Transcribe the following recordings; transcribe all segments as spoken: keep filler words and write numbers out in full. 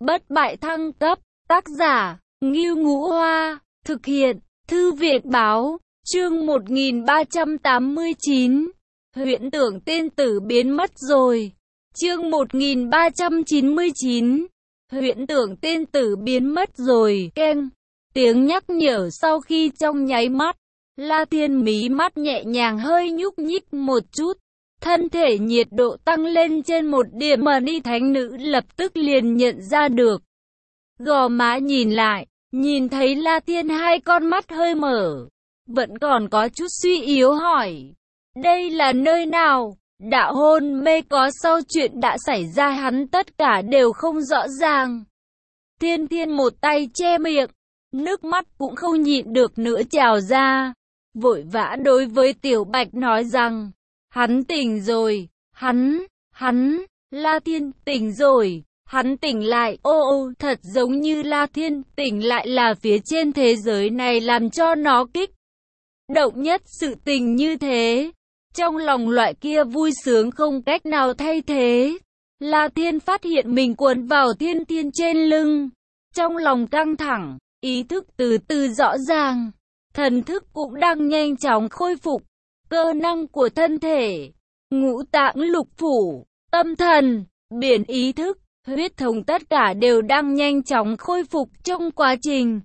Bất bại thăng cấp, tác giả, Ngưu Ngũ Hoa, thực hiện, Thư viện báo, chương một nghìn ba trăm tám mươi chín, huyễn tưởng tiên tử biến mất rồi, chương một nghìn ba trăm chín mươi chín, huyễn tưởng tiên tử biến mất rồi, keng, tiếng nhắc nhở sau khi trong nháy mắt, La Thiên mí mắt nhẹ nhàng hơi nhúc nhích một chút. Thân thể nhiệt độ tăng lên trên một điểm mà ni thánh nữ lập tức liền nhận ra được. Gò má nhìn lại, nhìn thấy La Thiên hai con mắt hơi mở, vẫn còn có chút suy yếu hỏi. Đây là nơi nào? Đã hôn mê có sau chuyện đã xảy ra hắn tất cả đều không rõ ràng. Thiên Thiên một tay che miệng, nước mắt cũng không nhịn được nữa trào ra. Vội vã đối với Tiểu Bạch nói rằng, hắn tỉnh rồi, hắn, hắn, La Thiên tỉnh rồi, hắn tỉnh lại, ô ô, thật giống như La Thiên tỉnh lại là phía trên thế giới này làm cho nó kích động nhất sự tình như thế. Trong lòng loại kia vui sướng không cách nào thay thế. La Thiên phát hiện mình cuốn vào Thiên Thiên trên lưng, trong lòng căng thẳng, ý thức từ từ rõ ràng, thần thức cũng đang nhanh chóng khôi phục. Cơ năng của thân thể, ngũ tạng lục phủ, tâm thần, biển ý thức, huyết thống tất cả đều đang nhanh chóng khôi phục trong quá trình.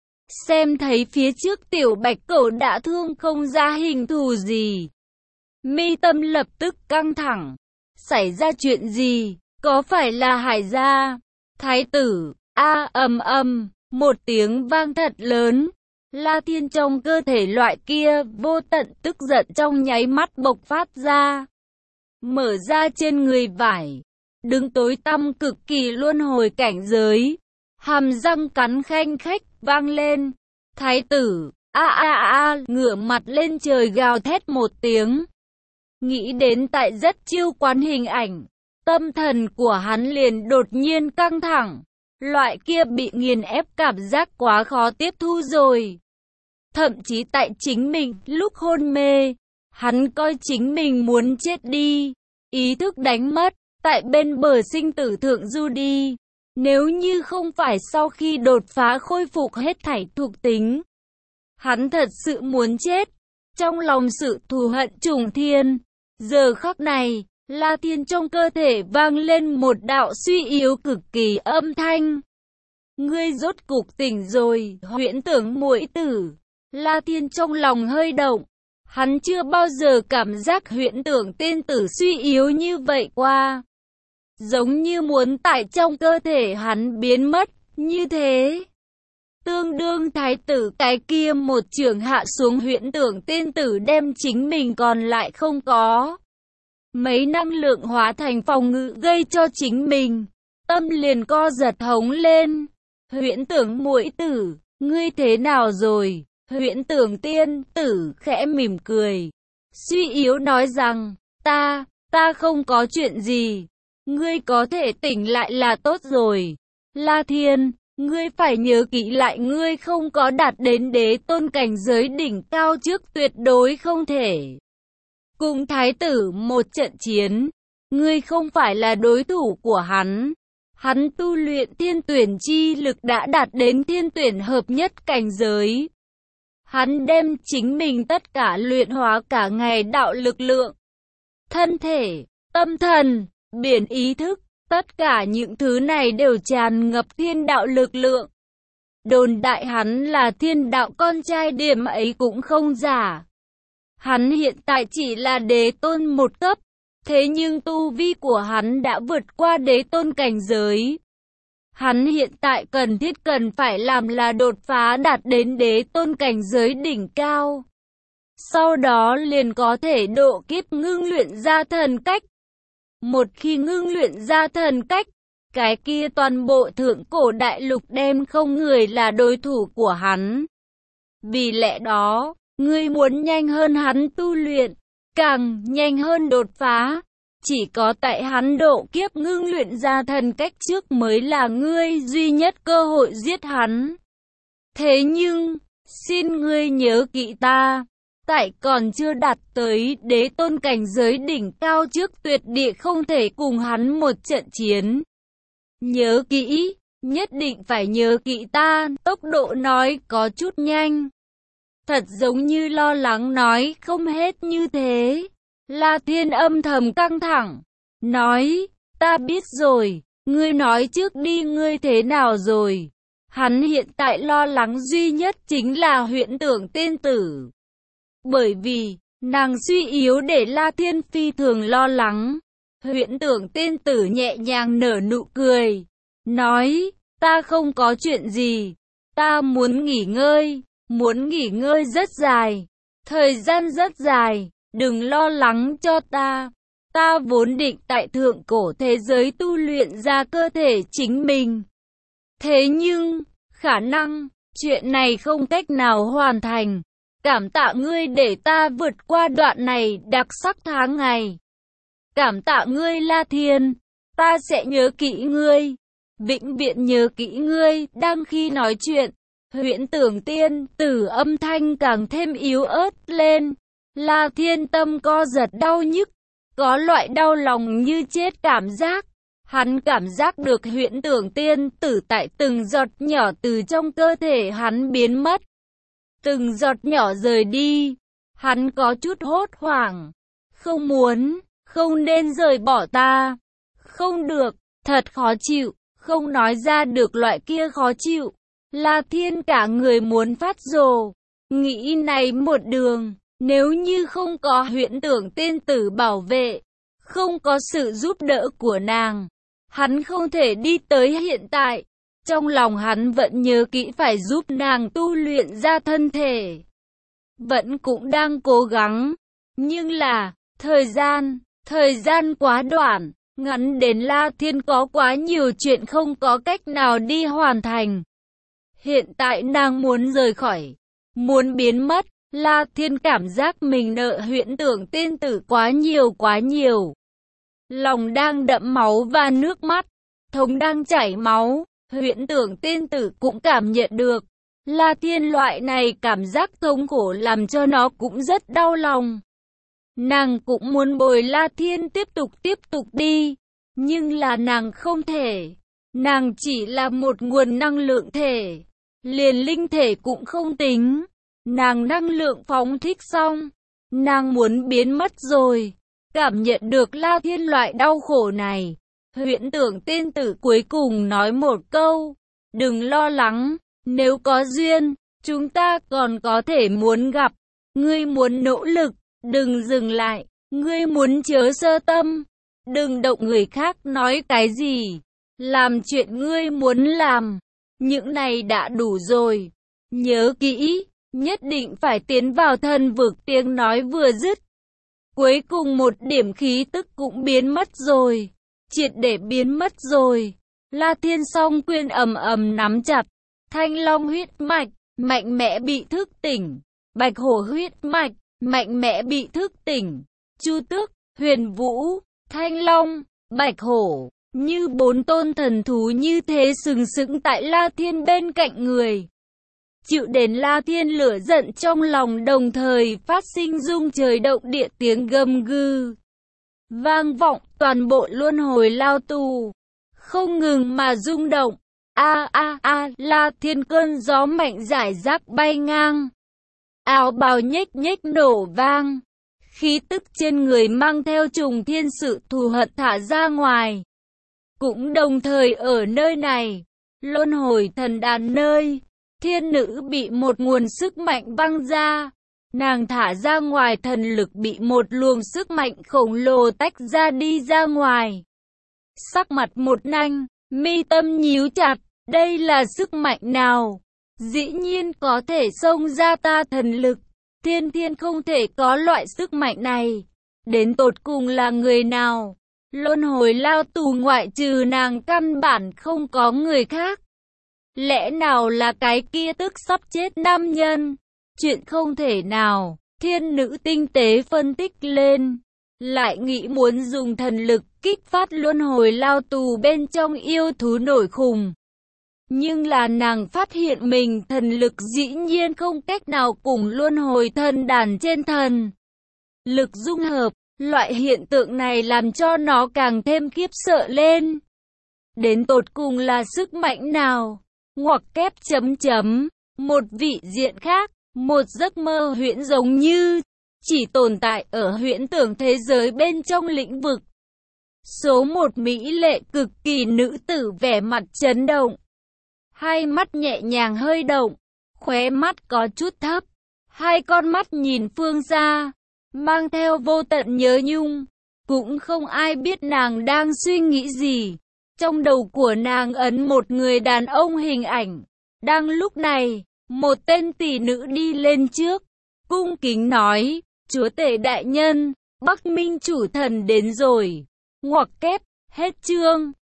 Xem thấy phía trước Tiểu Bạch cẩu đã thương không ra hình thù gì. Mi tâm lập tức căng thẳng. Xảy ra chuyện gì? Có phải là Hải gia? Thái tử, a ầm ầm, một tiếng vang thật lớn. La Thiên trong cơ thể loại kia vô tận tức giận trong nháy mắt bộc phát ra. Mở ra trên người vải, đứng tối tăm cực kỳ luân hồi cảnh giới. Hàm răng cắn khanh khách vang lên. Thái tử, a a a, ngửa mặt lên trời gào thét một tiếng. Nghĩ đến tại rất chiêu quán hình ảnh, tâm thần của hắn liền đột nhiên căng thẳng. Loại kia bị nghiền ép cảm giác quá khó tiếp thu rồi. Thậm chí tại chính mình, lúc hôn mê, hắn coi chính mình muốn chết đi. Ý thức đánh mất, tại bên bờ sinh tử thượng du đi. Nếu như không phải sau khi đột phá khôi phục hết thảy thuộc tính, hắn thật sự muốn chết. Trong lòng sự thù hận trùng thiên. Giờ khắc này, La Thiên trong cơ thể vang lên một đạo suy yếu cực kỳ âm thanh. Ngươi rốt cục tỉnh rồi, huyễn tưởng muội tử. La Thiên trong lòng hơi động. Hắn chưa bao giờ cảm giác huyễn tưởng tiên tử suy yếu như vậy qua. Giống như muốn tại trong cơ thể hắn biến mất, như thế. Tương đương thái tử cái kia một chưởng hạ xuống huyễn tưởng tiên tử đem chính mình còn lại không có. Mấy năng lượng hóa thành phòng ngự gây cho chính mình. Tâm liền co giật hống lên. Huyễn tưởng muội tử, ngươi thế nào rồi? Huyễn tưởng tiên tử khẽ mỉm cười. Suy yếu nói rằng, ta, ta không có chuyện gì. Ngươi có thể tỉnh lại là tốt rồi. La Thiên, ngươi phải nhớ kỹ lại ngươi không có đạt đến đế tôn cảnh giới đỉnh cao trước tuyệt đối không thể. Cùng thái tử một trận chiến, ngươi không phải là đối thủ của hắn. Hắn tu luyện thiên tuyển chi lực đã đạt đến thiên tuyển hợp nhất cảnh giới. Hắn đem chính mình tất cả luyện hóa cả ngày đạo lực lượng, thân thể, tâm thần, biển ý thức, tất cả những thứ này đều tràn ngập thiên đạo lực lượng. Đồn đại hắn là thiên đạo con trai điểm ấy cũng không giả. Hắn hiện tại chỉ là đế tôn một cấp, thế nhưng tu vi của hắn đã vượt qua đế tôn cảnh giới. Hắn hiện tại cần thiết cần phải làm là đột phá đạt đến đế tôn cảnh giới đỉnh cao. Sau đó liền có thể độ kiếp ngưng luyện ra thần cách. Một khi ngưng luyện ra thần cách, cái kia toàn bộ thượng cổ đại lục đem không người là đối thủ của hắn. Vì lẽ đó, ngươi muốn nhanh hơn hắn tu luyện, càng nhanh hơn đột phá. Chỉ có tại hắn độ kiếp ngưng luyện ra thần cách trước mới là ngươi duy nhất cơ hội giết hắn. Thế nhưng, xin ngươi nhớ kỹ ta, tại còn chưa đạt tới đế tôn cảnh giới đỉnh cao trước tuyệt địa không thể cùng hắn một trận chiến. Nhớ kỹ, nhất định phải nhớ kỹ ta. Tốc độ nói có chút nhanh. Thật giống như lo lắng nói không hết như thế. La Thiên âm thầm căng thẳng. Nói, ta biết rồi, ngươi nói trước đi, ngươi thế nào rồi? Hắn hiện tại lo lắng duy nhất chính là Huyễn Tưởng Tiên Tử. Bởi vì, nàng suy yếu để La Thiên phi thường lo lắng. Huyễn Tưởng Tiên Tử nhẹ nhàng nở nụ cười. Nói, ta không có chuyện gì. Ta muốn nghỉ ngơi, muốn nghỉ ngơi rất dài. Thời gian rất dài, đừng lo lắng cho ta. Ta vốn định tại thượng cổ thế giới tu luyện ra cơ thể chính mình. Thế nhưng, khả năng, chuyện này không cách nào hoàn thành. Cảm tạ ngươi để ta vượt qua đoạn này đặc sắc tháng ngày. Cảm tạ ngươi La Thiên, ta sẽ nhớ kỹ ngươi. Vĩnh viễn nhớ kỹ ngươi. Đang khi nói chuyện, Huyễn Tưởng Tiên Tử âm thanh càng thêm yếu ớt lên. La Thiên tâm co giật đau nhức, có loại đau lòng như chết cảm giác. Hắn cảm giác được Huyễn Tưởng Tiên Tử tại từng giọt nhỏ từ trong cơ thể hắn biến mất. Từng giọt nhỏ rời đi. Hắn có chút hốt hoảng. Không muốn, không nên rời bỏ ta. Không được, thật khó chịu, không nói ra được loại kia khó chịu. La Thiên cả người muốn phát rồ. Nghĩ này một đường, nếu như không có Huyễn Tưởng Tiên Tử bảo vệ, không có sự giúp đỡ của nàng, hắn không thể đi tới hiện tại. Trong lòng hắn vẫn nhớ kỹ phải giúp nàng tu luyện ra thân thể. Vẫn cũng đang cố gắng. Nhưng là, thời gian, thời gian quá đoạn, ngắn đến La Thiên có quá nhiều chuyện không có cách nào đi hoàn thành. Hiện tại nàng muốn rời khỏi, muốn biến mất. La Thiên cảm giác mình nợ Huyễn Tưởng Tiên Tử quá nhiều quá nhiều. Lòng đang đẫm máu và nước mắt, thống đang chảy máu. Huyễn Tưởng Tiên Tử cũng cảm nhận được. La Thiên loại này cảm giác thống khổ làm cho nó cũng rất đau lòng. Nàng cũng muốn bồi La Thiên tiếp tục tiếp tục đi. Nhưng là nàng không thể. Nàng chỉ là một nguồn năng lượng thể. Liền linh thể cũng không tính. Nàng năng lượng phóng thích xong, nàng muốn biến mất rồi. Cảm nhận được La Thiên loại đau khổ này, Huyễn Tưởng Tiên Tử cuối cùng nói một câu. Đừng lo lắng, nếu có duyên, chúng ta còn có thể muốn gặp. Ngươi muốn nỗ lực, đừng dừng lại. Ngươi muốn chớ sơ tâm, đừng động người khác nói cái gì. Làm chuyện ngươi muốn làm, những này đã đủ rồi. Nhớ kỹ, nhất định phải tiến vào thần vực. Tiếng nói vừa dứt, cuối cùng một điểm khí tức cũng biến mất rồi. Triệt để biến mất rồi. La Thiên song quyền ầm ầm nắm chặt. Thanh Long huyết mạch, mạnh mẽ bị thức tỉnh. Bạch Hổ huyết mạch, mạnh mẽ bị thức tỉnh. Chu Tước, Huyền Vũ, Thanh Long, Bạch Hổ, như bốn tôn thần thú như thế sừng sững tại La Thiên bên cạnh người. Chịu đến La Thiên lửa giận trong lòng, đồng thời phát sinh rung trời động địa tiếng gầm gừ vang vọng. Toàn bộ luân hồi lao tù không ngừng mà rung động. A a a, La Thiên cơn gió mạnh rải rác bay ngang, áo bào nhếch nhếch nổ vang, khí tức trên người mang theo trùng thiên sự thù hận thả ra ngoài. Cũng đồng thời ở nơi này, luân hồi thần đàn nơi, thiên nữ bị một nguồn sức mạnh văng ra. Nàng thả ra ngoài thần lực bị một luồng sức mạnh khổng lồ tách ra đi ra ngoài. Sắc mặt một nanh, mi tâm nhíu chặt, đây là sức mạnh nào? Dĩ nhiên có thể xông ra ta thần lực. Thiên thiên không thể có loại sức mạnh này. Đến tột cùng là người nào? Luân hồi lao tù ngoại trừ nàng căn bản không có người khác. Lẽ nào là cái kia tức sắp chết nam nhân? Chuyện không thể nào. Thiên nữ tinh tế phân tích lên, lại nghĩ muốn dùng thần lực kích phát luân hồi lao tù bên trong yêu thú nổi khùng. Nhưng là nàng phát hiện mình thần lực dĩ nhiên không cách nào cùng luân hồi thần đàn trên thần lực dung hợp. Loại hiện tượng này làm cho nó càng thêm khiếp sợ lên. đến tột cùng là sức mạnh nào? Ngoặc kép chấm chấm, một vị diện khác, một giấc mơ huyễn giống như chỉ tồn tại ở huyễn tưởng thế giới bên trong lĩnh vực. Số một mỹ lệ cực kỳ nữ tử vẻ mặt chấn động. Hai mắt nhẹ nhàng hơi động, khóe mắt có chút thấp, hai con mắt nhìn phương xa, mang theo vô tận nhớ nhung. Cũng không ai biết nàng đang suy nghĩ gì. Trong đầu của nàng ấn một người đàn ông hình ảnh. Đang lúc này, một tên tỷ nữ đi lên trước, cung kính nói, chúa tể đại nhân, Bắc Minh chủ thần đến rồi. Ngoặc kép, hết chương.